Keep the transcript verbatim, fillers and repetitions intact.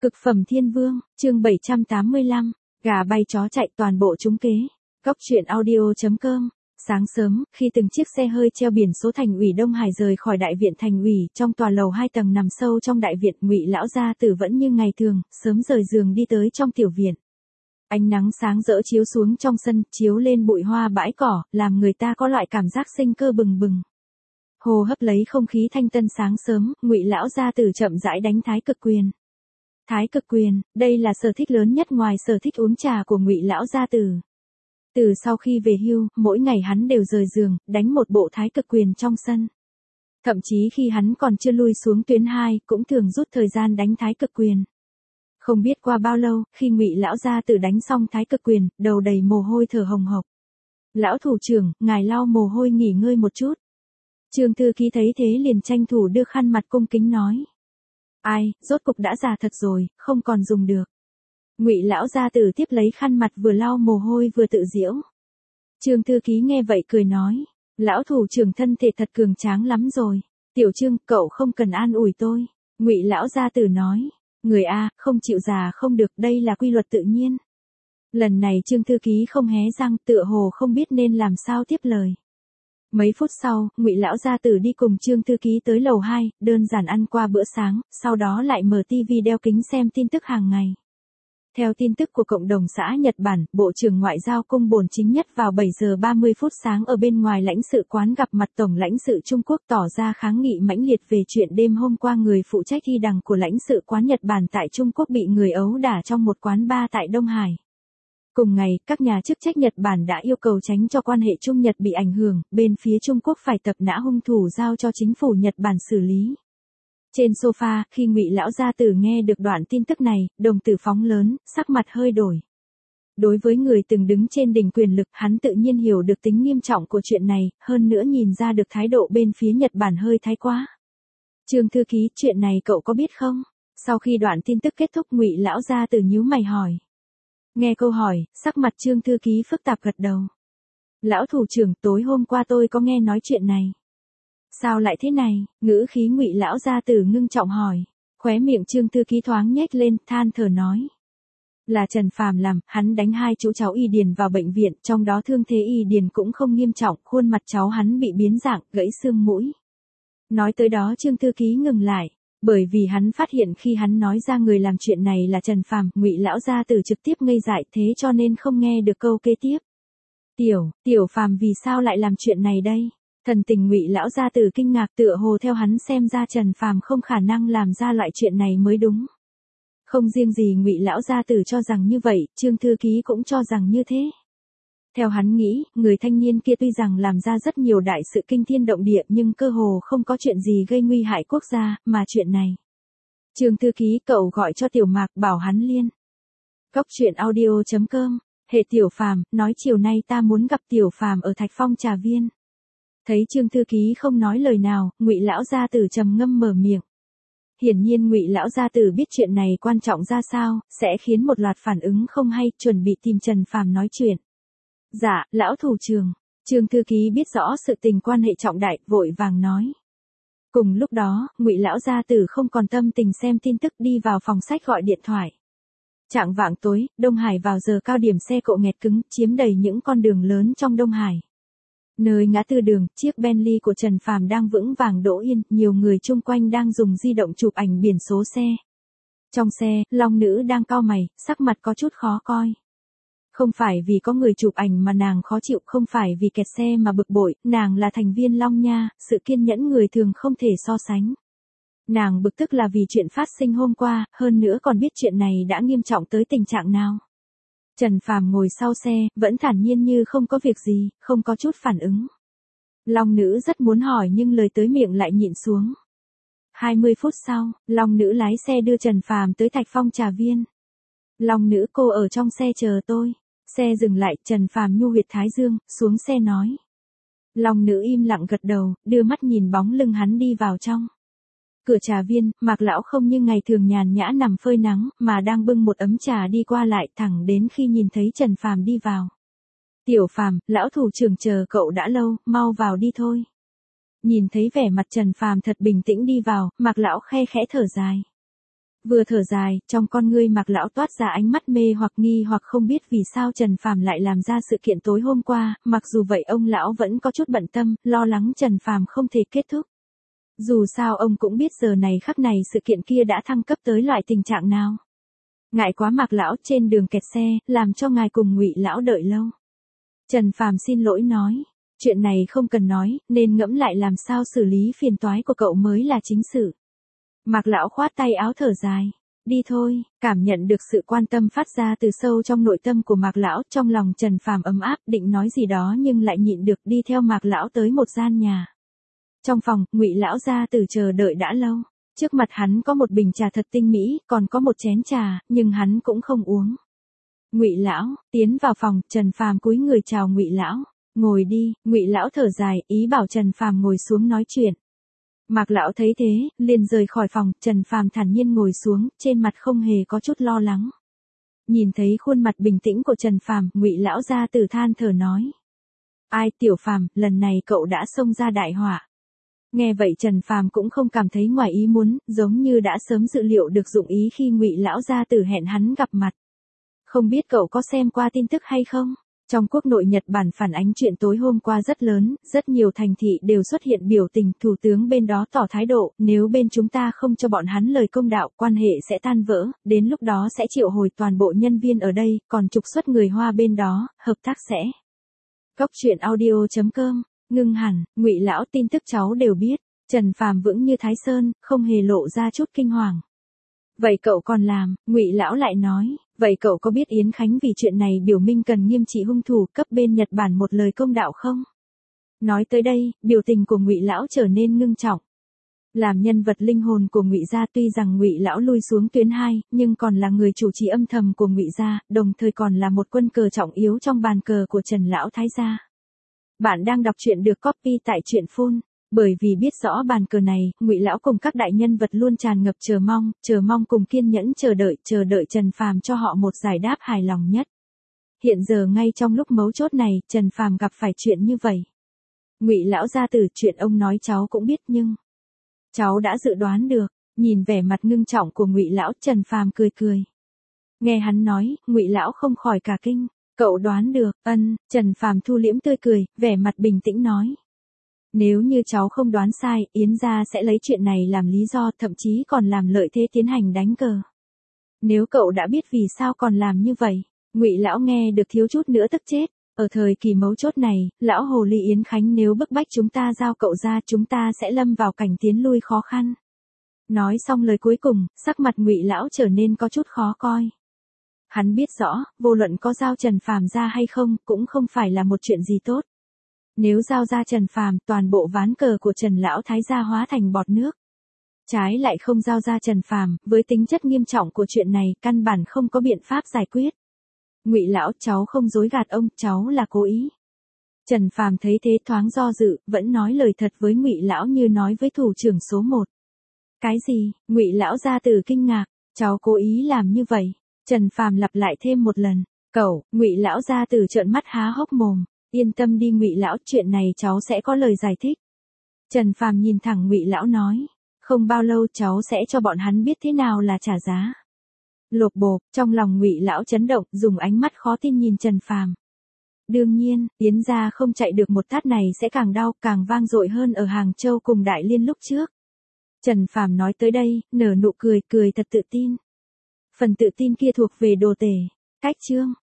Cực phẩm thiên vương, chương bảy trăm tám mươi lăm, gà bay chó chạy toàn bộ trúng kế. Góc truyện audio chấm com. Sáng sớm, khi từng chiếc xe hơi treo biển số Thành ủy Đông Hải rời khỏi đại viện Thành ủy, trong tòa lầu hai tầng nằm sâu trong đại viện, Ngụy lão gia tử vẫn như ngày thường, sớm rời giường đi tới trong tiểu viện. Ánh nắng sáng rỡ chiếu xuống trong sân, chiếu lên bụi hoa bãi cỏ, làm người ta có loại cảm giác sinh cơ bừng bừng. Hô hấp lấy không khí thanh tân sáng sớm, Ngụy lão gia tử chậm rãi đánh thái cực quyền. Thái cực quyền, đây là sở thích lớn nhất ngoài sở thích uống trà của Ngụy lão gia tử. Từ sau khi về hưu, mỗi ngày hắn đều rời giường, đánh một bộ thái cực quyền trong sân. Thậm chí khi hắn còn chưa lui xuống tuyến hai, cũng thường rút thời gian đánh thái cực quyền. Không biết qua bao lâu, khi Ngụy lão gia tử đánh xong thái cực quyền, đầu đầy mồ hôi thở hồng hộc. Lão thủ trưởng, ngài lau mồ hôi nghỉ ngơi một chút. Trương thư ký thấy thế liền tranh thủ đưa khăn mặt cung kính nói. Ai, rốt cục đã già thật rồi, không còn dùng được. Ngụy lão gia tử tiếp lấy khăn mặt vừa lau mồ hôi vừa tự giễu. Trương thư ký nghe vậy cười nói, lão thủ trưởng thân thể thật cường tráng lắm rồi. Tiểu Trương, cậu không cần an ủi tôi. Ngụy lão gia tử nói, người a, không chịu già không được, đây là quy luật tự nhiên. Lần này Trương thư ký không hé răng, tựa hồ không biết nên làm sao tiếp lời. Mấy phút sau, Ngụy lão gia tử đi cùng Trương thư ký tới lầu hai, đơn giản ăn qua bữa sáng, sau đó lại mở tivi đeo kính xem tin tức hàng ngày. Theo tin tức của cộng đồng xã Nhật Bản, Bộ trưởng Ngoại giao Cung Bồn Chính Nhất vào bảy giờ ba mươi phút sáng ở bên ngoài lãnh sự quán gặp mặt Tổng lãnh sự Trung Quốc, tỏ ra kháng nghị mãnh liệt về chuyện đêm hôm qua người phụ trách thi đằng của lãnh sự quán Nhật Bản tại Trung Quốc bị người ấu đả trong một quán bar tại Đông Hải. Cùng ngày, các nhà chức trách Nhật Bản đã yêu cầu tránh cho quan hệ Trung Nhật bị ảnh hưởng, bên phía Trung Quốc phải tập nã hung thủ giao cho chính phủ Nhật Bản xử lý. Trên sofa, khi Ngụy lão gia tử nghe được đoạn tin tức này, đồng tử phóng lớn, sắc mặt hơi đổi. Đối với người từng đứng trên đỉnh quyền lực, hắn tự nhiên hiểu được tính nghiêm trọng của chuyện này, hơn nữa nhìn ra được thái độ bên phía Nhật Bản hơi thái quá. Trương thư ký, chuyện này cậu có biết không? Sau khi đoạn tin tức kết thúc, Ngụy lão gia tử nhíu mày hỏi. Nghe câu hỏi, sắc mặt Trương thư ký phức tạp gật đầu. Lão thủ trưởng, tối hôm qua tôi có nghe nói chuyện này. Sao lại thế này? Ngữ khí Ngụy lão gia tử ngưng trọng hỏi. Khóe miệng Trương thư ký thoáng nhếch lên, than thở nói. Là Trần Phàm làm, hắn đánh hai chú cháu Y Điền vào bệnh viện, trong đó thương thế Y Điền cũng không nghiêm trọng, khuôn mặt cháu hắn bị biến dạng, gãy xương mũi. Nói tới đó Trương thư ký ngừng lại. Bởi vì hắn phát hiện khi hắn nói ra người làm chuyện này là Trần Phàm, Ngụy lão gia tử trực tiếp ngây dại, thế cho nên không nghe được câu kế tiếp. Tiểu, tiểu Phàm vì sao lại làm chuyện này đây? Thần tình Ngụy lão gia tử kinh ngạc, tựa hồ theo hắn xem ra Trần Phàm không khả năng làm ra loại chuyện này mới đúng. Không riêng gì Ngụy lão gia tử cho rằng như vậy, Trương thư ký cũng cho rằng như thế. Theo hắn nghĩ, người thanh niên kia tuy rằng làm ra rất nhiều đại sự kinh thiên động địa nhưng cơ hồ không có chuyện gì gây nguy hại quốc gia, mà chuyện này. Trương thư ký, cậu gọi cho Tiểu Mạc bảo hắn liên. Góc truyện audio chấm com, hệ Tiểu Phàm, nói chiều nay ta muốn gặp Tiểu Phàm ở Thạch Phong Trà Viên. Thấy Trương thư ký không nói lời nào, Ngụy lão gia tử trầm ngâm mở miệng. Hiển nhiên Ngụy lão gia tử biết chuyện này quan trọng ra sao, sẽ khiến một loạt phản ứng không hay, chuẩn bị tìm Trần Phàm nói chuyện. Dạ, lão thủ trưởng. Trương thư ký biết rõ sự tình quan hệ trọng đại, vội vàng nói. Cùng lúc đó, Ngụy lão gia tử không còn tâm tình xem tin tức, đi vào phòng sách gọi điện thoại. Chạng vạng tối, Đông Hải vào giờ cao điểm xe cộ nghẹt cứng, chiếm đầy những con đường lớn trong Đông Hải. Nơi ngã tư đường, chiếc Bentley của Trần Phàm đang vững vàng đỗ yên, nhiều người chung quanh đang dùng di động chụp ảnh biển số xe. Trong xe, Long nữ đang cau mày, sắc mặt có chút khó coi. Không phải vì có người chụp ảnh mà nàng khó chịu, không phải vì kẹt xe mà bực bội, nàng là thành viên Long Nha, sự kiên nhẫn người thường không thể so sánh. Nàng bực tức là vì chuyện phát sinh hôm qua, hơn nữa còn biết chuyện này đã nghiêm trọng tới tình trạng nào. Trần Phàm ngồi sau xe, vẫn thản nhiên như không có việc gì, không có chút phản ứng. Long nữ rất muốn hỏi nhưng lời tới miệng lại nhịn xuống. hai mươi phút sau, Long nữ lái xe đưa Trần Phàm tới Thạch Phong Trà Viên. Long nữ, cô ở trong xe chờ tôi. Xe dừng lại, Trần Phàm nhu huyệt thái dương, xuống xe nói. Long nữ im lặng gật đầu, đưa mắt nhìn bóng lưng hắn đi vào trong. Cửa trà viên, Mạc lão không như ngày thường nhàn nhã nằm phơi nắng, mà đang bưng một ấm trà đi qua lại, thẳng đến khi nhìn thấy Trần Phàm đi vào. Tiểu Phàm, lão thủ trưởng chờ cậu đã lâu, mau vào đi thôi. Nhìn thấy vẻ mặt Trần Phàm thật bình tĩnh đi vào, Mạc lão khe khẽ thở dài. Vừa thở dài, trong con ngươi Mạc lão toát ra ánh mắt mê hoặc nghi hoặc không biết vì sao Trần Phàm lại làm ra sự kiện tối hôm qua, mặc dù vậy ông lão vẫn có chút bận tâm, lo lắng Trần Phàm không thể kết thúc. Dù sao ông cũng biết giờ này khắc này sự kiện kia đã thăng cấp tới loại tình trạng nào. Ngại quá Mạc lão trên đường kẹt xe, làm cho ngài cùng Ngụy lão đợi lâu. Trần Phàm xin lỗi nói, chuyện này không cần nói, nên ngẫm lại làm sao xử lý phiền toái của cậu mới là chính sự. Mạc lão khoát tay áo thở dài, đi thôi, cảm nhận được sự quan tâm phát ra từ sâu trong nội tâm của Mạc lão, trong lòng Trần Phàm ấm áp, định nói gì đó nhưng lại nhịn được, đi theo Mạc lão tới một gian nhà. Trong phòng, Ngụy lão gia tử chờ đợi đã lâu. Trước mặt hắn có một bình trà thật tinh mỹ, còn có một chén trà, nhưng hắn cũng không uống. Ngụy lão, tiến vào phòng, Trần Phàm cúi người chào Ngụy lão, ngồi đi, Ngụy lão thở dài, ý bảo Trần Phàm ngồi xuống nói chuyện. Mạc lão thấy thế, liền rời khỏi phòng, Trần Phàm thản nhiên ngồi xuống, trên mặt không hề có chút lo lắng. Nhìn thấy khuôn mặt bình tĩnh của Trần Phàm, Ngụy lão gia tử than thở nói: "Ai, Tiểu Phàm, lần này cậu đã xông ra đại họa." Nghe vậy Trần Phàm cũng không cảm thấy ngoài ý muốn, giống như đã sớm dự liệu được dụng ý khi Ngụy lão gia tử hẹn hắn gặp mặt. Không biết cậu có xem qua tin tức hay không? Trong quốc nội Nhật Bản phản ánh chuyện tối hôm qua rất lớn, rất nhiều thành thị đều xuất hiện biểu tình, thủ tướng bên đó tỏ thái độ, nếu bên chúng ta không cho bọn hắn lời công đạo, quan hệ sẽ tan vỡ, đến lúc đó sẽ triệu hồi toàn bộ nhân viên ở đây, còn trục xuất người Hoa bên đó, hợp tác sẽ. Góc truyện audio chấm com. Ngưng hẳn, Ngụy lão tin tức cháu đều biết. Trần Phàm vững như Thái Sơn, không hề lộ ra chút kinh hoàng. Vậy cậu còn làm? Ngụy lão lại nói, vậy cậu có biết Yến Khánh vì chuyện này biểu minh cần nghiêm trị hung thủ, cấp bên Nhật Bản một lời công đạo không? Nói tới đây, biểu tình của Ngụy lão trở nên ngưng trọng. Làm nhân vật linh hồn của Ngụy gia, tuy rằng Ngụy lão lui xuống tuyến hai, nhưng còn là người chủ trì âm thầm của Ngụy gia, đồng thời còn là một quân cờ trọng yếu trong bàn cờ của Trần lão thái gia. Bạn đang đọc truyện được copy tại truyện phun. Bởi vì biết rõ bàn cờ này, Ngụy lão cùng các đại nhân vật luôn tràn ngập chờ mong, chờ mong cùng kiên nhẫn chờ đợi, chờ đợi Trần Phàm cho họ một giải đáp hài lòng nhất. Hiện giờ ngay trong lúc mấu chốt này, Trần Phàm gặp phải chuyện như vậy. Ngụy lão gia tử, chuyện ông nói cháu cũng biết nhưng cháu đã dự đoán được. Nhìn vẻ mặt ngưng trọng của Ngụy lão, Trần Phàm cười cười. Nghe hắn nói, Ngụy lão không khỏi cả kinh. Cậu đoán được? Ân. Trần Phàm thu liễm tươi cười, vẻ mặt bình tĩnh nói. Nếu như cháu không đoán sai, Yến gia sẽ lấy chuyện này làm lý do, thậm chí còn làm lợi thế tiến hành đánh cờ. Nếu cậu đã biết vì sao còn làm như vậy, Ngụy lão nghe được thiếu chút nữa tức chết. Ở thời kỳ mấu chốt này, lão hồ ly Yến Khánh nếu bức bách chúng ta giao cậu ra, chúng ta sẽ lâm vào cảnh tiến lui khó khăn. Nói xong lời cuối cùng, sắc mặt Ngụy lão trở nên có chút khó coi. Hắn biết rõ, vô luận có giao Trần Phàm ra hay không, cũng không phải là một chuyện gì tốt. Nếu giao ra Trần Phàm, toàn bộ ván cờ của Trần lão thái gia hóa thành bọt nước. Trái lại không giao ra Trần Phàm, với tính chất nghiêm trọng của chuyện này, căn bản không có biện pháp giải quyết. Ngụy lão, cháu không dối gạt ông, cháu là cố ý. Trần Phàm thấy thế thoáng do dự, vẫn nói lời thật với Ngụy lão như nói với thủ trưởng số một. Cái gì? Ngụy lão gia tử kinh ngạc, cháu cố ý làm như vậy. Trần Phàm lặp lại thêm một lần. Cậu, Ngụy lão gia tử trợn mắt há hốc mồm. Yên tâm đi Ngụy lão, chuyện này cháu sẽ có lời giải thích. Trần Phàm nhìn thẳng Ngụy lão nói, không bao lâu cháu sẽ cho bọn hắn biết thế nào là trả giá. Lộp bộp, trong lòng Ngụy lão chấn động, dùng ánh mắt khó tin nhìn Trần Phàm. Đương nhiên, Yến gia không chạy được một tát này sẽ càng đau, càng vang dội hơn ở Hàng Châu cùng Đại Liên lúc trước. Trần Phàm nói tới đây, nở nụ cười, cười thật tự tin. Phần tự tin kia thuộc về đồ tể. Cách chương